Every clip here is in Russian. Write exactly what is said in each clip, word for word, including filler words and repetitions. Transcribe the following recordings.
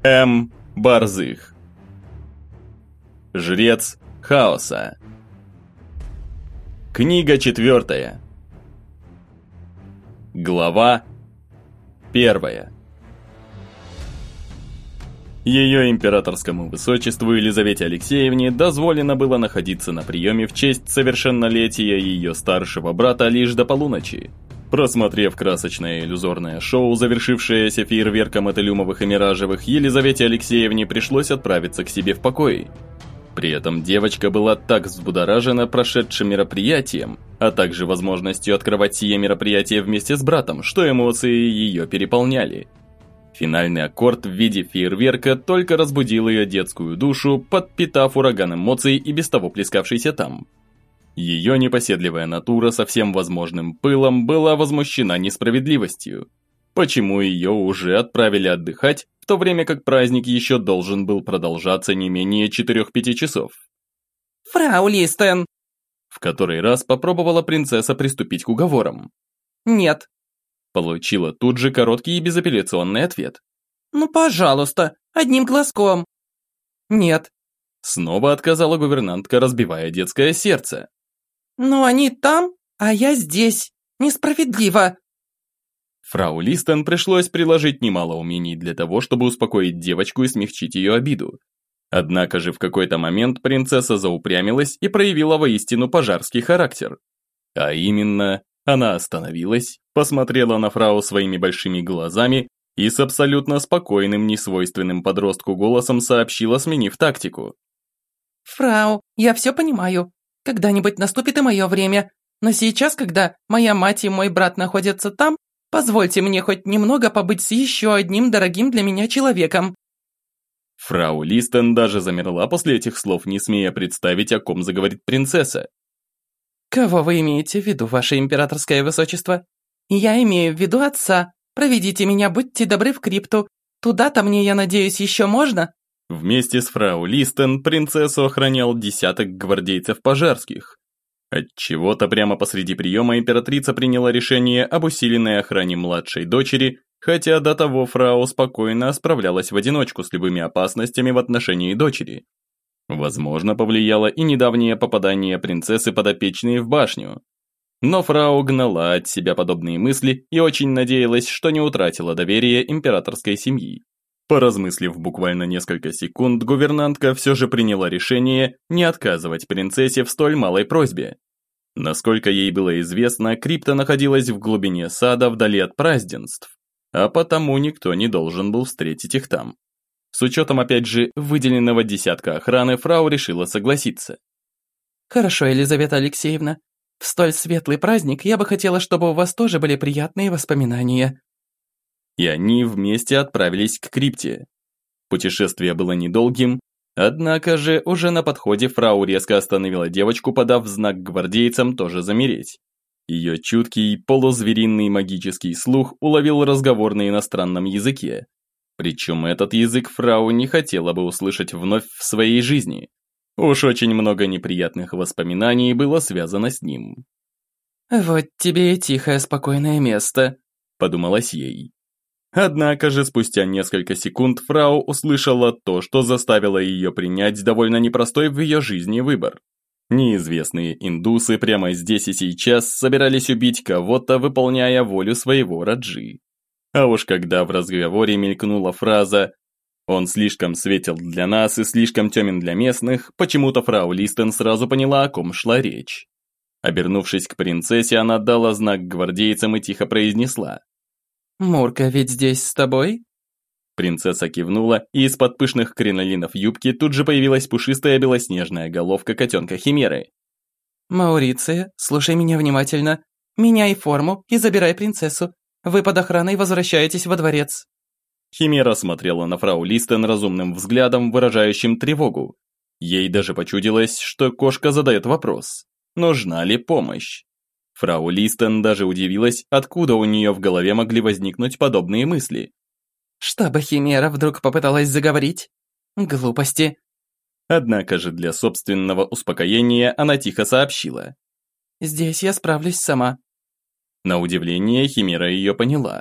М. Борзых. Жрец хаоса. Книга четвертая. Глава первая. Ее императорскому высочеству Елизавете Алексеевне дозволено было находиться на приеме в честь совершеннолетия ее старшего брата лишь до полуночи. Просмотрев красочное иллюзорное шоу, завершившееся фейерверком от илюмовых и миражевых, Елизавете Алексеевне пришлось отправиться к себе в покой. При этом девочка была так взбудоражена прошедшим мероприятием, а также возможностью открывать сие мероприятие вместе с братом, что эмоции ее переполняли. Финальный аккорд в виде фейерверка только разбудил ее детскую душу, подпитав ураган эмоций и без того плескавшийся там. Ее непоседливая натура со всем возможным пылом была возмущена несправедливостью. Почему ее уже отправили отдыхать, в то время как праздник еще должен был продолжаться не менее четырёх-пяти часов? «Фрау Листен!» В который раз попробовала принцесса приступить к уговорам. «Нет». Получила тут же короткий и безапелляционный ответ. «Ну, пожалуйста, одним глазком». «Нет». Снова отказала гувернантка, разбивая детское сердце. «Но они там, а я здесь. Несправедливо». Фрау Листен пришлось приложить немало умений для того, чтобы успокоить девочку и смягчить ее обиду. Однако же в какой-то момент принцесса заупрямилась и проявила воистину пожарский характер. А именно, она остановилась, посмотрела на фрау своими большими глазами и с абсолютно спокойным, несвойственным подростку голосом сообщила, сменив тактику. «Фрау, я все понимаю. Когда-нибудь наступит и мое время. Но сейчас, когда моя мать и мой брат находятся там, позвольте мне хоть немного побыть с еще одним дорогим для меня человеком». Фрау Листен даже замерла после этих слов, не смея представить, о ком заговорит принцесса. «Кого вы имеете в виду, ваше императорское высочество? Я имею в виду отца. Проведите меня, будьте добры, в крипту. Туда-то мне, я надеюсь, еще можно?» Вместе с фрау Листен принцессу охранял десяток гвардейцев пожарских. Отчего-то прямо посреди приема императрица приняла решение об усиленной охране младшей дочери, хотя до того фрау спокойно справлялась в одиночку с любыми опасностями в отношении дочери. Возможно, повлияло и недавнее попадание принцессы подопечной в башню. Но фрау гнала от себя подобные мысли и очень надеялась, что не утратила доверие императорской семьи. Поразмыслив буквально несколько секунд, гувернантка все же приняла решение не отказывать принцессе в столь малой просьбе. Насколько ей было известно, крипта находилась в глубине сада вдали от празднеств, а потому никто не должен был встретить их там. С учетом, опять же, выделенного десятка охраны, фрау решила согласиться. «Хорошо, Елизавета Алексеевна. В столь светлый праздник я бы хотела, чтобы у вас тоже были приятные воспоминания». И они вместе отправились к крипте. Путешествие было недолгим, однако же уже на подходе фрау резко остановила девочку, подав знак гвардейцам тоже замереть. Ее чуткий, полузвериный магический слух уловил разговор на иностранном языке. Причем этот язык фрау не хотела бы услышать вновь в своей жизни. Уж очень много неприятных воспоминаний было связано с ним. «Вот тебе и тихое, спокойное место», – подумалось ей. Однако же спустя несколько секунд фрау услышала то, что заставило ее принять довольно непростой в ее жизни выбор. Неизвестные индусы прямо здесь и сейчас собирались убить кого-то, выполняя волю своего Раджи. А уж когда в разговоре мелькнула фраза «Он слишком светел для нас и слишком темен для местных», почему-то фрау Листен сразу поняла, о ком шла речь. Обернувшись к принцессе, она дала знак гвардейцам и тихо произнесла: «Мурка ведь здесь с тобой?» Принцесса кивнула, и из-под пышных кринолинов юбки тут же появилась пушистая белоснежная головка котенка Химеры. «Мауриция, слушай меня внимательно. Меняй форму и забирай принцессу. Вы под охраной возвращаетесь во дворец». Химера смотрела на фрау Листен разумным взглядом, выражающим тревогу. Ей даже почудилось, что кошка задает вопрос: нужна ли помощь? Фрау Листен даже удивилась, откуда у нее в голове могли возникнуть подобные мысли. «Чтобы Химера вдруг попыталась заговорить? Глупости». Однако же для собственного успокоения она тихо сообщила: «Здесь я справлюсь сама». На удивление Химера ее поняла.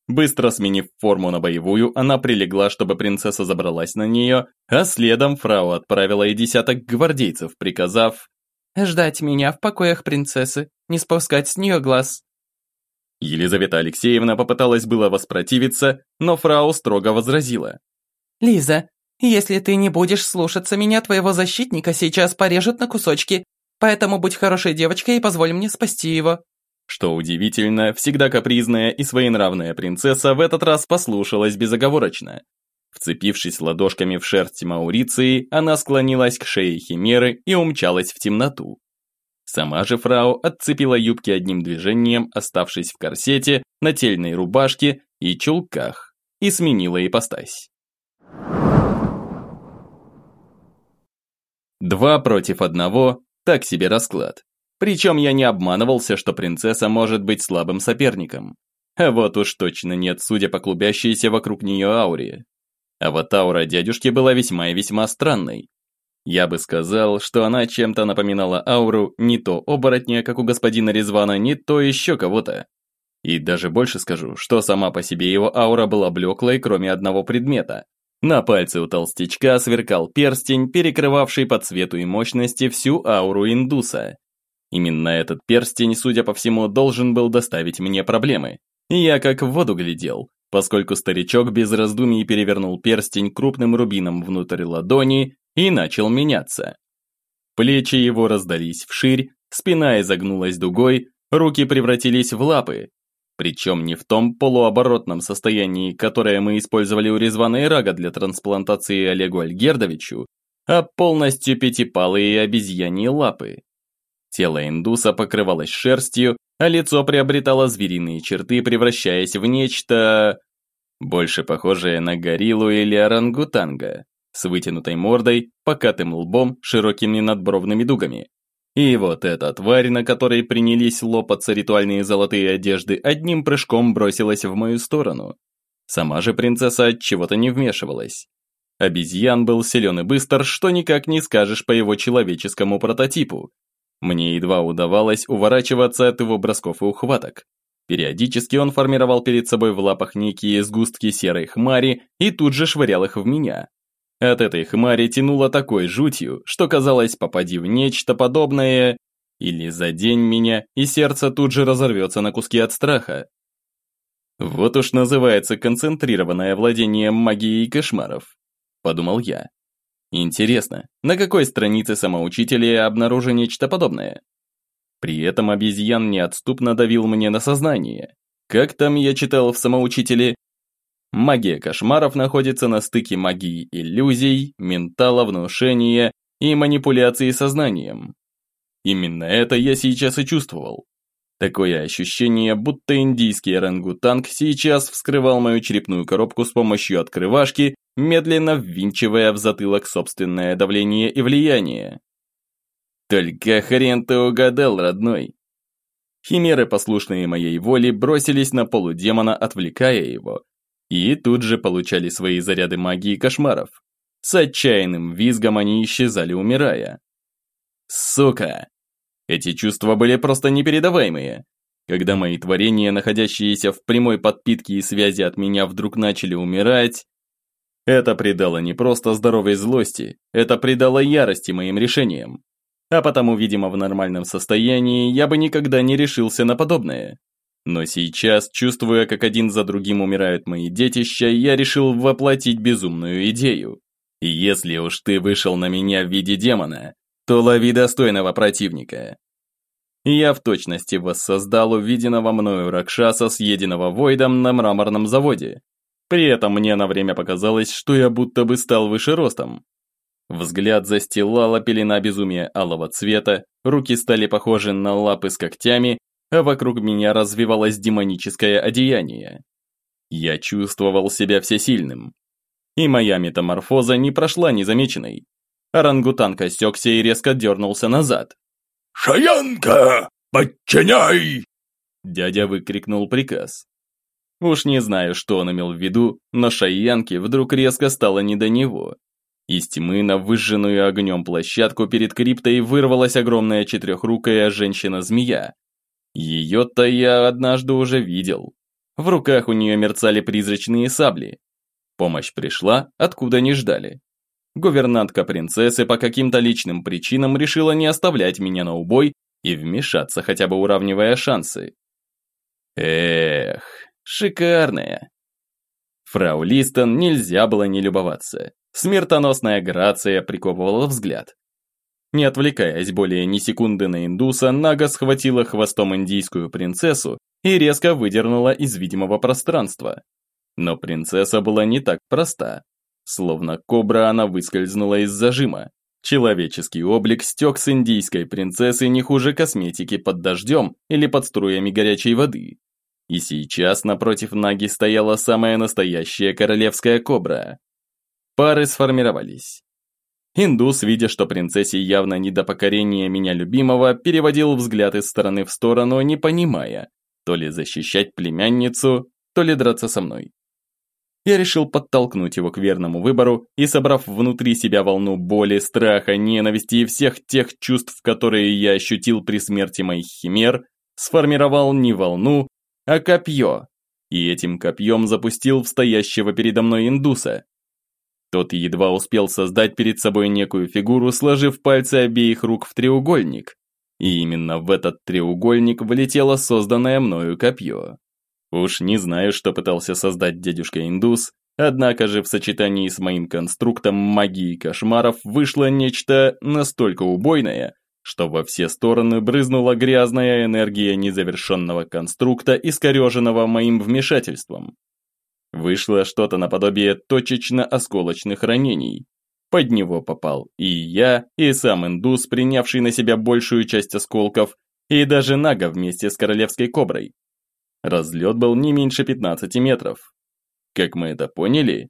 Быстро сменив форму на боевую, она прилегла, чтобы принцесса забралась на нее, а следом фрау отправила и десяток гвардейцев, приказав «Ждать меня в покоях принцессы, не спускать с нее глаз». Елизавета Алексеевна попыталась было воспротивиться, но фрау строго возразила. «Лиза, если ты не будешь слушаться меня, твоего защитника сейчас порежут на кусочки, поэтому будь хорошей девочкой и позволь мне спасти его». Что удивительно, всегда капризная и своенравная принцесса в этот раз послушалась безоговорочно. Вцепившись ладошками в шерсть Мауриции, она склонилась к шее химеры и умчалась в темноту. Сама же фрау отцепила юбки одним движением, оставшись в корсете, нательной рубашке и чулках, и сменила ипостась. Два против одного – так себе расклад. Причем я не обманывался, что принцесса может быть слабым соперником. А вот уж точно нет, судя по клубящейся вокруг нее ауре. А вот аура дядюшки была весьма и весьма странной. Я бы сказал, что она чем-то напоминала ауру не то оборотня, как у господина Резвана, не то еще кого-то. И даже больше скажу, что сама по себе его аура была блеклой, кроме одного предмета. На пальце у толстячка сверкал перстень, перекрывавший по цвету и мощности всю ауру индуса. Именно этот перстень, судя по всему, должен был доставить мне проблемы. И я как в воду глядел, поскольку старичок без раздумий перевернул перстень крупным рубином внутрь ладони и начал меняться. Плечи его раздались вширь, спина изогнулась дугой, руки превратились в лапы. Причем не в том полуоборотном состоянии, которое мы использовали у Резвана и Рага для трансплантации Олегу Альгердовичу, а полностью пятипалые обезьяньи лапы. Тело индуса покрывалось шерстью, а лицо приобретало звериные черты, превращаясь в нечто больше похожее на гориллу или орангутанга, с вытянутой мордой, покатым лбом, широкими надбровными дугами. И вот эта тварь, на которой принялись лопаться ритуальные золотые одежды, одним прыжком бросилась в мою сторону. Сама же принцесса от чего-то не вмешивалась. Обезьян был силен и быстр, что никак не скажешь по его человеческому прототипу. Мне едва удавалось уворачиваться от его бросков и ухваток. Периодически он формировал перед собой в лапах некие сгустки серой хмари и тут же швырял их в меня. От этой хмари тянуло такой жутью, что казалось, попади в нечто подобное, или задень меня, и сердце тут же разорвется на куски от страха. Вот уж называется концентрированное владение магией кошмаров, подумал я. Интересно, на какой странице самоучителя обнаружу нечто подобное? При этом обезьян неотступно давил мне на сознание. Как там я читал в самоучителе? Магия кошмаров находится на стыке магии иллюзий, ментала, внушения и манипуляции сознанием. Именно это я сейчас и чувствовал. Такое ощущение, будто индийский орангутанг сейчас вскрывал мою черепную коробку с помощью открывашки, медленно ввинчивая в затылок собственное давление и влияние. Только хрен ты угадал, родной. Химеры, послушные моей воле, бросились на полудемона, отвлекая его, и тут же получали свои заряды магии кошмаров. С отчаянным визгом они исчезали, умирая. Сука! Эти чувства были просто непередаваемые. Когда мои творения, находящиеся в прямой подпитке и связи от меня, вдруг начали умирать, это придало не просто здоровой злости, это придало ярости моим решениям. А потому, видимо, в нормальном состоянии я бы никогда не решился на подобное. Но сейчас, чувствуя, как один за другим умирают мои детища, я решил воплотить безумную идею. И если уж ты вышел на меня в виде демона, то лови достойного противника. Я в точности воссоздал увиденного мною Ракшаса, съеденного Войдом на мраморном заводе. При этом мне на время показалось, что я будто бы стал выше ростом. Взгляд застилала пелена безумия алого цвета, руки стали похожи на лапы с когтями, а вокруг меня развивалось демоническое одеяние. Я чувствовал себя всесильным. И моя метаморфоза не прошла незамеченной. Орангутанг осекся и резко дернулся назад. «Шаянка, подчиняй!» Дядя выкрикнул приказ. Уж не знаю, что он имел в виду, но Шаянке вдруг резко стало не до него. Из тьмы на выжженную огнем площадку перед криптой вырвалась огромная четырехрукая женщина-змея. Ее-то я однажды уже видел. В руках у нее мерцали призрачные сабли. Помощь пришла, откуда не ждали. Гувернантка принцессы по каким-то личным причинам решила не оставлять меня на убой и вмешаться, хотя бы уравнивая шансы. Эх, шикарная. Фрау Листон нельзя было не любоваться. Смертоносная грация приковывала взгляд. Не отвлекаясь более ни секунды на индуса, Нага схватила хвостом индийскую принцессу и резко выдернула из видимого пространства. Но принцесса была не так проста. Словно кобра она выскользнула из зажима. Человеческий облик стек с индийской принцессы не хуже косметики под дождем или под струями горячей воды. И сейчас напротив Наги стояла самая настоящая королевская кобра. Пары сформировались. Индус, видя, что принцессе явно не до покорения меня любимого, переводил взгляд из стороны в сторону, не понимая, то ли защищать племянницу, то ли драться со мной. Я решил подтолкнуть его к верному выбору и, собрав внутри себя волну боли, страха, ненависти и всех тех чувств, которые я ощутил при смерти моих химер, сформировал не волну, а копье, и этим копьем запустил в стоящего передо мной индуса. Тот едва успел создать перед собой некую фигуру, сложив пальцы обеих рук в треугольник, и именно в этот треугольник влетело созданное мною копье. Уж не знаю, что пытался создать дядюшка Индус, однако же в сочетании с моим конструктом магии кошмаров вышло нечто настолько убойное, что во все стороны брызнула грязная энергия незавершенного конструкта, искореженного моим вмешательством. Вышло что-то наподобие точечно-осколочных ранений. Под него попал и я, и сам индус, принявший на себя большую часть осколков, и даже Нага вместе с королевской коброй. Разлет был не меньше пятнадцати метров. Как мы это поняли?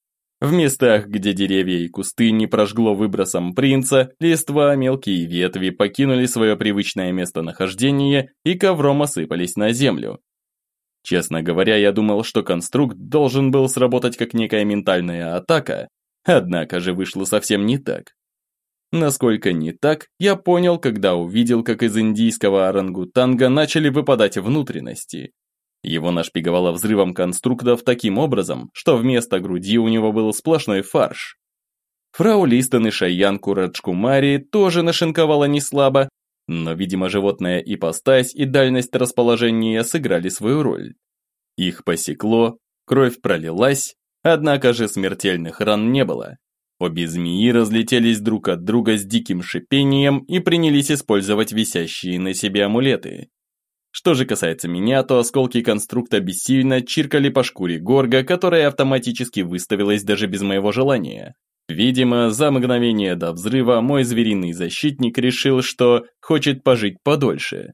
В местах, где деревья и кусты не прожгло выбросом принца, листва, мелкие ветви покинули свое привычное местонахождение и ковром осыпались на землю. Честно говоря, я думал, что конструкт должен был сработать как некая ментальная атака, однако же вышло совсем не так. Насколько не так, я понял, когда увидел, как из индийского орангутанга начали выпадать внутренности. Его нашпиговало взрывом конструктов таким образом, что вместо груди у него был сплошной фарш. Фрау Листон и Шайянку Раджкумари тоже нашинковало неслабо, но, видимо, животная ипостась и дальность расположения сыграли свою роль. Их посекло, кровь пролилась, однако же смертельных ран не было. Обе змеи разлетелись друг от друга с диким шипением и принялись использовать висящие на себе амулеты. Что же касается меня, то осколки конструкта бессильно чиркали по шкуре горга, которая автоматически выставилась даже без моего желания. Видимо, за мгновение до взрыва мой звериный защитник решил, что хочет пожить подольше.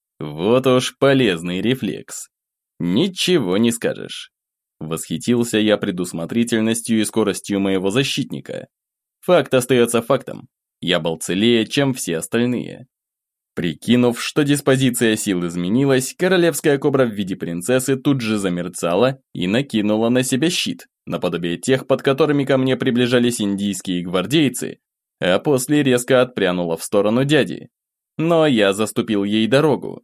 Вот уж полезный рефлекс. Ничего не скажешь. Восхитился я предусмотрительностью и скоростью моего защитника. Факт остается фактом. Я был целее, чем все остальные. Прикинув, что диспозиция сил изменилась, королевская кобра в виде принцессы тут же замерцала и накинула на себя щит, наподобие тех, под которыми ко мне приближались индийские гвардейцы, а после резко отпрянула в сторону дяди. Но я заступил ей дорогу.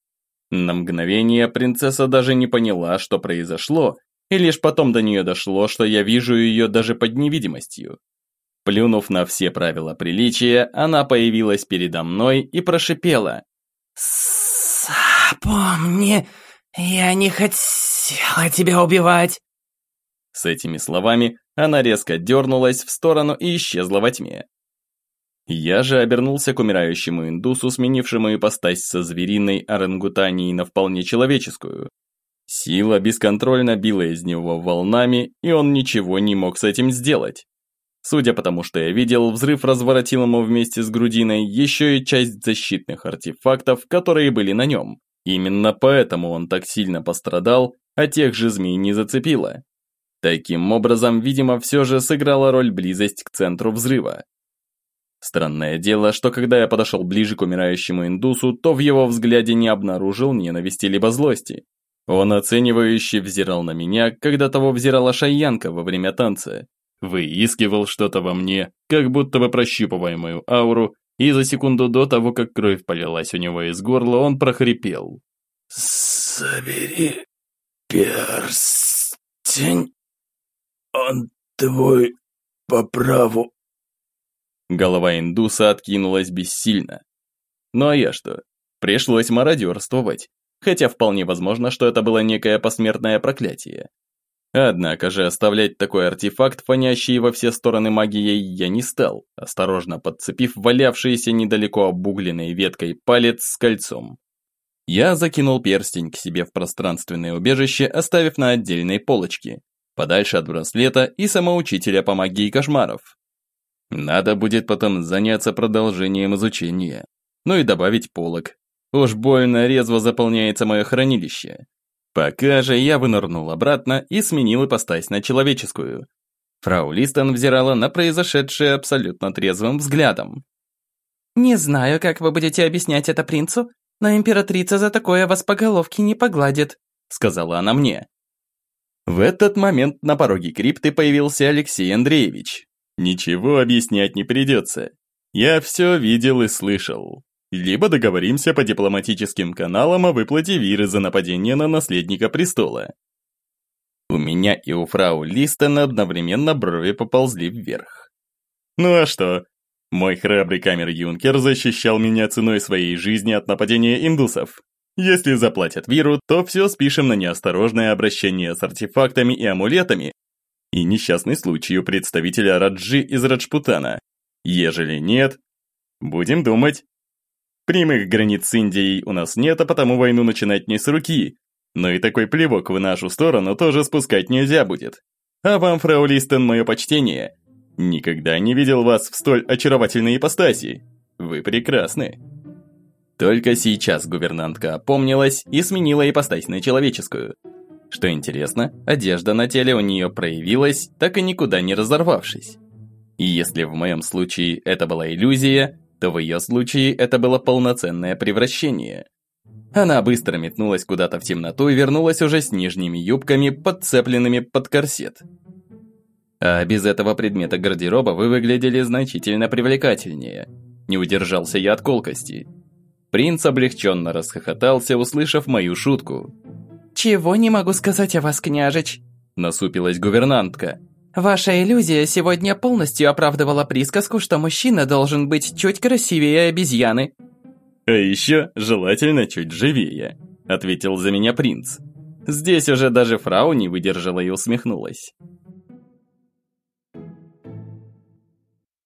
На мгновение принцесса даже не поняла, что произошло, и лишь потом до нее дошло, что я вижу ее даже под невидимостью. Плюнув на все правила приличия, она появилась передо мной и прошипела: «Запомни, я не хотела тебя убивать!» С этими словами она резко дернулась в сторону и исчезла во тьме. Я же обернулся к умирающему индусу, сменившему ипостась со звериной орангутанией на вполне человеческую. Сила бесконтрольно била из него волнами, и он ничего не мог с этим сделать. Судя по тому, что я видел, взрыв разворотил ему вместе с грудиной еще и часть защитных артефактов, которые были на нем. Именно поэтому он так сильно пострадал, а тех же змей не зацепило. Таким образом, видимо, все же сыграла роль близость к центру взрыва. Странное дело, что когда я подошел ближе к умирающему индусу, то в его взгляде не обнаружил ненависти либо злости. Он оценивающе взирал на меня, когда того взирала Шайянка во время танца. Выискивал что-то во мне, как будто бы прощупывая мою ауру, и за секунду до того, как кровь полилась у него из горла, он прохрипел: «Забери перстень? Он твой по праву. Голова индуса откинулась бессильно. Ну а я что? Пришлось мародерствовать. Хотя вполне возможно, что это было некое посмертное проклятие. Однако же оставлять такой артефакт, фонящий во все стороны магией, я не стал, осторожно подцепив валявшийся недалеко обугленной веткой палец с кольцом. Я закинул перстень к себе в пространственное убежище, оставив на отдельной полочке, подальше от браслета и самоучителя по магии кошмаров. Надо будет потом заняться продолжением изучения, ну и добавить полок. Уж больно резво заполняется мое хранилище. Пока же я вынырнул обратно и сменил ипостась на человеческую. Фрау Листон взирала на произошедшее абсолютно трезвым взглядом. «Не знаю, как вы будете объяснять это принцу, но императрица за такое вас по головке не погладит», сказала она мне. В этот момент на пороге крипты появился Алексей Андреевич. Ничего объяснять не придется. Я все видел и слышал. Либо договоримся по дипломатическим каналам о выплате виры за нападение на наследника престола. У меня и у фрау Листон одновременно брови поползли вверх. Ну а что? Мой храбрый камер-юнкер защищал меня ценой своей жизни от нападения индусов. Если заплатят виру, то все спишем на неосторожное обращение с артефактами и амулетами и несчастный случай у представителя Раджи из Раджпутана. Ежели нет, будем думать. Прямых границ с Индией у нас нет, а потому войну начинать не с руки. Но и такой плевок в нашу сторону тоже спускать нельзя будет. А вам, фрау Листон, мое почтение. Никогда не видел вас в столь очаровательной ипостаси. Вы прекрасны. Только сейчас гувернантка опомнилась и сменила ипостась на человеческую. Что интересно, одежда на теле у нее проявилась, так и никуда не разорвавшись. И если в моем случае это была иллюзия, то в ее случае это было полноценное превращение. Она быстро метнулась куда-то в темноту и вернулась уже с нижними юбками, подцепленными под корсет. А без этого предмета гардероба вы выглядели значительно привлекательнее. Не удержался я от колкости. Принц облегченно расхохотался, услышав мою шутку. «Чего не могу сказать о вас, княжич?» Насупилась гувернантка. «Ваша иллюзия сегодня полностью оправдывала присказку, что мужчина должен быть чуть красивее обезьяны». «А еще желательно чуть живее», — ответил за меня принц. Здесь уже даже фрау не выдержала и усмехнулась.